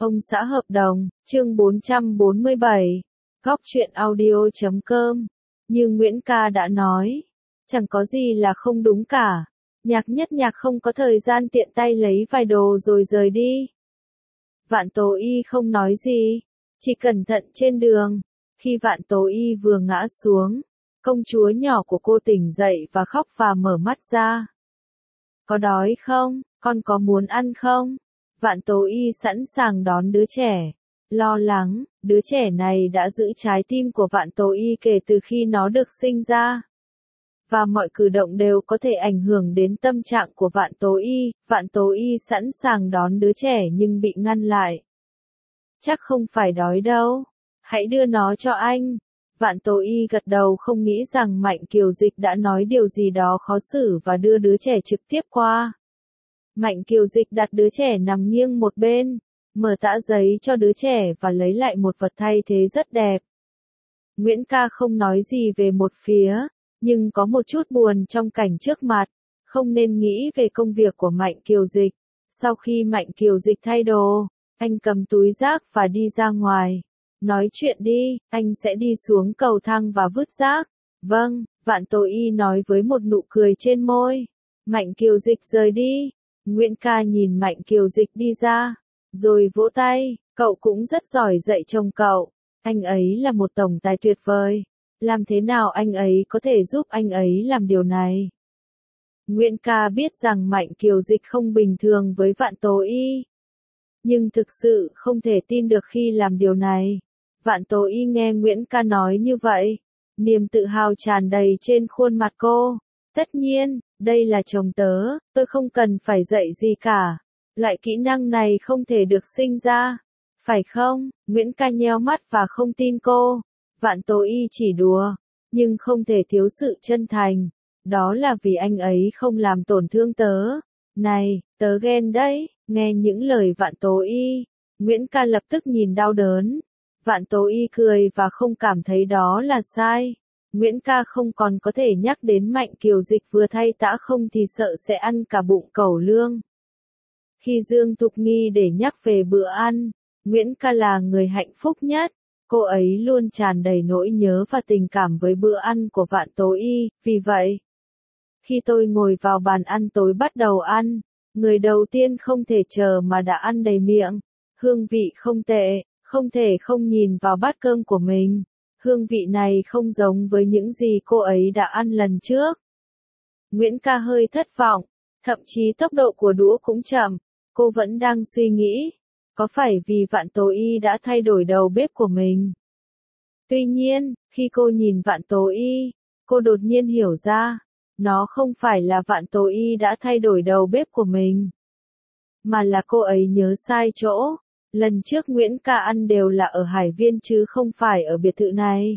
Ông xã hợp đồng, chương 447, góc truyện audio.com. Như Nguyễn Ca đã nói, chẳng có gì là không đúng cả. Nhạc Nhất Nhạc không có thời gian tiện tay lấy vài đồ rồi rời đi. Vạn Tố Y không nói gì, chỉ cẩn thận trên đường. Khi Vạn Tố Y vừa ngã xuống, công chúa nhỏ của cô tỉnh dậy và khóc và mở mắt ra. Có đói không? Con có muốn ăn không? Vạn Tố Y sẵn sàng đón đứa trẻ. Lo lắng, đứa trẻ này đã giữ trái tim của Vạn Tố Y kể từ khi nó được sinh ra. Và mọi cử động đều có thể ảnh hưởng đến tâm trạng của Vạn Tố Y. Vạn Tố Y sẵn sàng đón đứa trẻ nhưng bị ngăn lại. Chắc không phải đói đâu. Hãy đưa nó cho anh. Vạn Tố Y gật đầu, không nghĩ rằng Mạnh Kiều Dịch đã nói điều gì đó khó xử và đưa đứa trẻ trực tiếp qua. Mạnh Kiều Dịch đặt đứa trẻ nằm nghiêng một bên, mở tã giấy cho đứa trẻ và lấy lại một vật thay thế rất đẹp. Nguyễn Ca không nói gì về một phía, nhưng có một chút buồn trong cảnh trước mặt, không nên nghĩ về công việc của Mạnh Kiều Dịch. Sau khi Mạnh Kiều Dịch thay đồ, anh cầm túi rác và đi ra ngoài. Nói chuyện đi, anh sẽ đi xuống cầu thang và vứt rác. Vâng, Vạn Tố Y nói với một nụ cười trên môi. Mạnh Kiều Dịch rời đi. Nguyễn Ca nhìn Mạnh Kiều Dịch đi ra, rồi vỗ tay. Cậu cũng rất giỏi dạy chồng cậu. Anh ấy là một tổng tài tuyệt vời. Làm thế nào anh ấy có thể giúp anh ấy làm điều này? Nguyễn Ca biết rằng Mạnh Kiều Dịch không bình thường với Vạn Tố Y, nhưng thực sự không thể tin được khi làm điều này. Vạn Tố Y nghe Nguyễn Ca nói như vậy, niềm tự hào tràn đầy trên khuôn mặt cô. Tất nhiên, đây là chồng tớ, tôi không cần phải dạy gì cả. Loại kỹ năng này không thể được sinh ra. Phải không? Nguyễn Ca nheo mắt và không tin cô. Vạn Tố Y chỉ đùa, nhưng không thể thiếu sự chân thành. Đó là vì anh ấy không làm tổn thương tớ. Này, tớ ghen đấy. Nghe những lời Vạn Tố Y, Nguyễn Ca lập tức nhìn đau đớn. Vạn Tố Y cười và không cảm thấy đó là sai. Nguyễn Ca không còn có thể nhắc đến Mạnh Kiều Dịch vừa thay tã không thì sợ sẽ ăn cả bụng cẩu lương. Khi Dương Thục Nghi để nhắc về bữa ăn, Nguyễn Ca là người hạnh phúc nhất. Cô ấy luôn tràn đầy nỗi nhớ và tình cảm với bữa ăn của Vạn Tố Y. Vì vậy, khi tôi ngồi vào bàn ăn tối bắt đầu ăn, người đầu tiên không thể chờ mà đã ăn đầy miệng. Hương vị không tệ, không thể không nhìn vào bát cơm của mình. Hương vị này không giống với những gì cô ấy đã ăn lần trước. Nguyễn Ca hơi thất vọng, thậm chí tốc độ của đũa cũng chậm. Cô vẫn đang suy nghĩ, có phải vì Vạn Tố Y đã thay đổi đầu bếp của mình? Tuy nhiên, khi cô nhìn Vạn Tố Y, cô đột nhiên hiểu ra, nó không phải là Vạn Tố Y đã thay đổi đầu bếp của mình, mà là cô ấy nhớ sai chỗ. Lần trước Nguyễn Ca ăn đều là ở Hải Viên chứ không phải ở biệt thự này.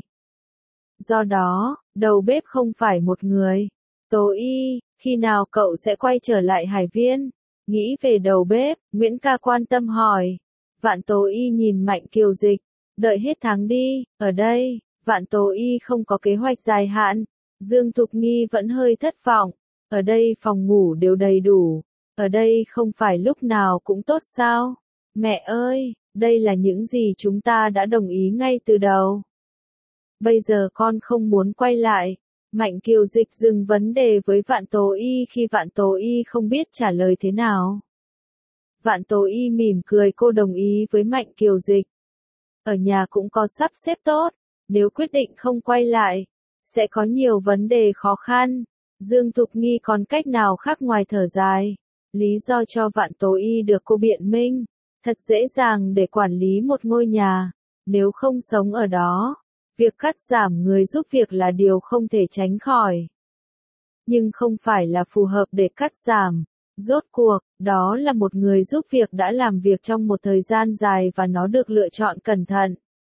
Do đó, đầu bếp không phải một người. Tố Y, khi nào cậu sẽ quay trở lại Hải Viên? Nghĩ về đầu bếp, Nguyễn Ca quan tâm hỏi. Vạn Tố Y nhìn Mạnh Kiều Dịch. Đợi hết tháng đi, ở đây, Vạn Tố Y không có kế hoạch dài hạn. Dương Thục Nghi vẫn hơi thất vọng. Ở đây phòng ngủ đều đầy đủ. Ở đây không phải lúc nào cũng tốt sao? Mẹ ơi, đây là những gì chúng ta đã đồng ý ngay từ đầu. Bây giờ con không muốn quay lại. Mạnh Kiều Dịch dừng vấn đề với Vạn Tố Y khi Vạn Tố Y không biết trả lời thế nào. Vạn Tố Y mỉm cười, cô đồng ý với Mạnh Kiều Dịch. Ở nhà cũng có sắp xếp tốt, nếu quyết định không quay lại, sẽ có nhiều vấn đề khó khăn. Dương Thục Nghi còn cách nào khác ngoài thở dài. Lý do cho Vạn Tố Y được cô biện minh. Thật dễ dàng để quản lý một ngôi nhà, nếu không sống ở đó. Việc cắt giảm người giúp việc là điều không thể tránh khỏi. Nhưng không phải là phù hợp để cắt giảm. Rốt cuộc, đó là một người giúp việc đã làm việc trong một thời gian dài và nó được lựa chọn cẩn thận.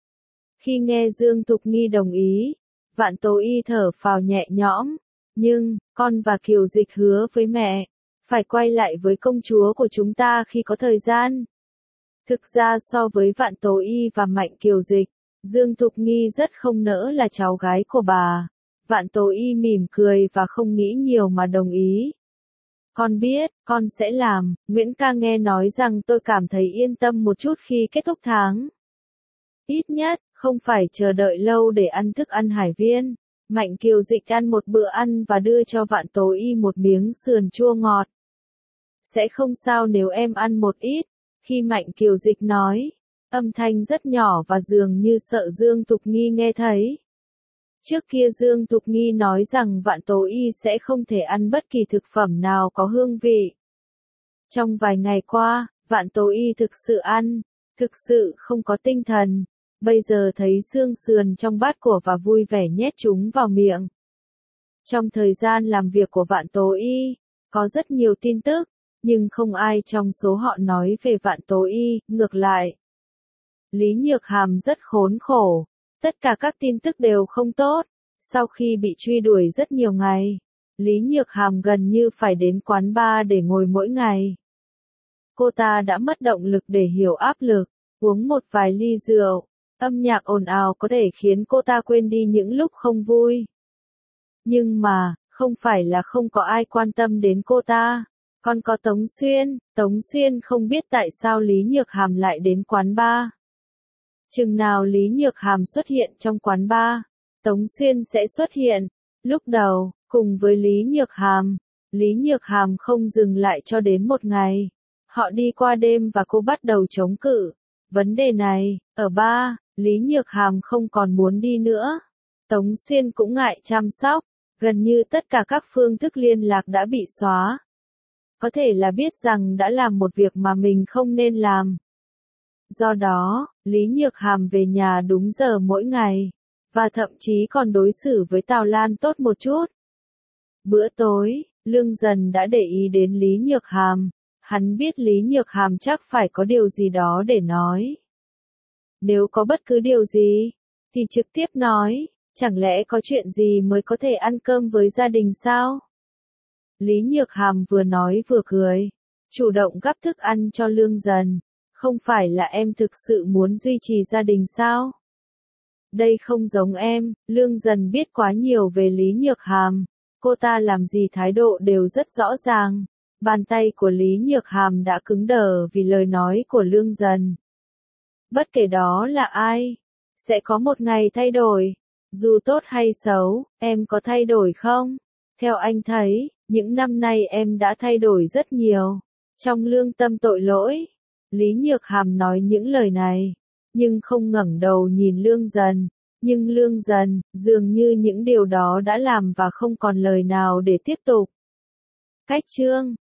Khi nghe Dương Thục Nghi đồng ý, Vạn Tố Y thở phào nhẹ nhõm. Nhưng, con và Kiều Dịch hứa với mẹ, phải quay lại với công chúa của chúng ta khi có thời gian. Thực ra so với Vạn Tố Y và Mạnh Kiều Dịch, Dương Thục Nghi rất không nỡ là cháu gái của bà. Vạn Tố Y mỉm cười và không nghĩ nhiều mà đồng ý. Con biết, con sẽ làm. Nguyễn ca nghe nói rằng tôi cảm thấy yên tâm một chút khi kết thúc tháng. Ít nhất, không phải chờ đợi lâu để ăn thức ăn hải viên. Mạnh Kiều Dịch ăn một bữa ăn và đưa cho Vạn Tố Y một miếng sườn chua ngọt. Sẽ không sao nếu em ăn một ít. Khi Mạnh Kiều Dịch nói, âm thanh rất nhỏ và dường như sợ Dương Thục Nghi nghe thấy. Trước kia Dương Thục Nghi nói rằng Vạn Tố Y sẽ không thể ăn bất kỳ thực phẩm nào có hương vị. Trong vài ngày qua, Vạn Tố Y thực sự ăn, thực sự không có tinh thần. Bây giờ thấy xương sườn trong bát của và vui vẻ nhét chúng vào miệng. Trong thời gian làm việc của Vạn Tố Y, có rất nhiều tin tức, nhưng không ai trong số họ nói về Vạn Tố Y, ngược lại. Lý Nhược Hàm rất khốn khổ, tất cả các tin tức đều không tốt. Sau khi bị truy đuổi rất nhiều ngày, Lý Nhược Hàm gần như phải đến quán bar để ngồi mỗi ngày. Cô ta đã mất động lực để hiểu áp lực, uống một vài ly rượu. Âm nhạc ồn ào có thể khiến cô ta quên đi những lúc không vui. Nhưng mà, không phải là không có ai quan tâm đến cô ta. Còn có Tống Xuyên không biết tại sao Lý Nhược Hàm lại đến quán bar. Chừng nào Lý Nhược Hàm xuất hiện trong quán bar, Tống Xuyên sẽ xuất hiện. Lúc đầu, cùng với Lý Nhược Hàm không dừng lại cho đến một ngày. Họ đi qua đêm và cô bắt đầu chống cự. Vấn đề này, ở bar, Lý Nhược Hàm không còn muốn đi nữa. Tống Xuyên cũng ngại chăm sóc, gần như tất cả các phương thức liên lạc đã bị xóa. Có thể là biết rằng đã làm một việc mà mình không nên làm. Do đó, Lý Nhược Hàm về nhà đúng giờ mỗi ngày, và thậm chí còn đối xử với Tào Lan tốt một chút. Bữa tối, Lương Dần đã để ý đến Lý Nhược Hàm. Hắn biết Lý Nhược Hàm chắc phải có điều gì đó để nói. Nếu có bất cứ điều gì, thì trực tiếp nói, chẳng lẽ có chuyện gì mới có thể ăn cơm với gia đình sao? Lý Nhược Hàm vừa nói vừa cười, chủ động gắp thức ăn cho Lương Dần. Không phải là em thực sự muốn duy trì gia đình sao? Đây không giống em. Lương Dần biết quá nhiều về Lý Nhược Hàm. Cô ta làm gì thái độ đều rất rõ ràng. Bàn tay của Lý Nhược Hàm đã cứng đờ vì lời nói của Lương Dần. Bất kể đó là ai, sẽ có một ngày thay đổi. Dù tốt hay xấu, em có thay đổi không? Theo anh thấy, những năm nay em đã thay đổi rất nhiều. Trong lương tâm tội lỗi, Lý Nhược Hàm nói những lời này, nhưng không ngẩng đầu nhìn Lương Dần. Nhưng Lương Dần, dường như những điều đó đã làm và không còn lời nào để tiếp tục. Cách chương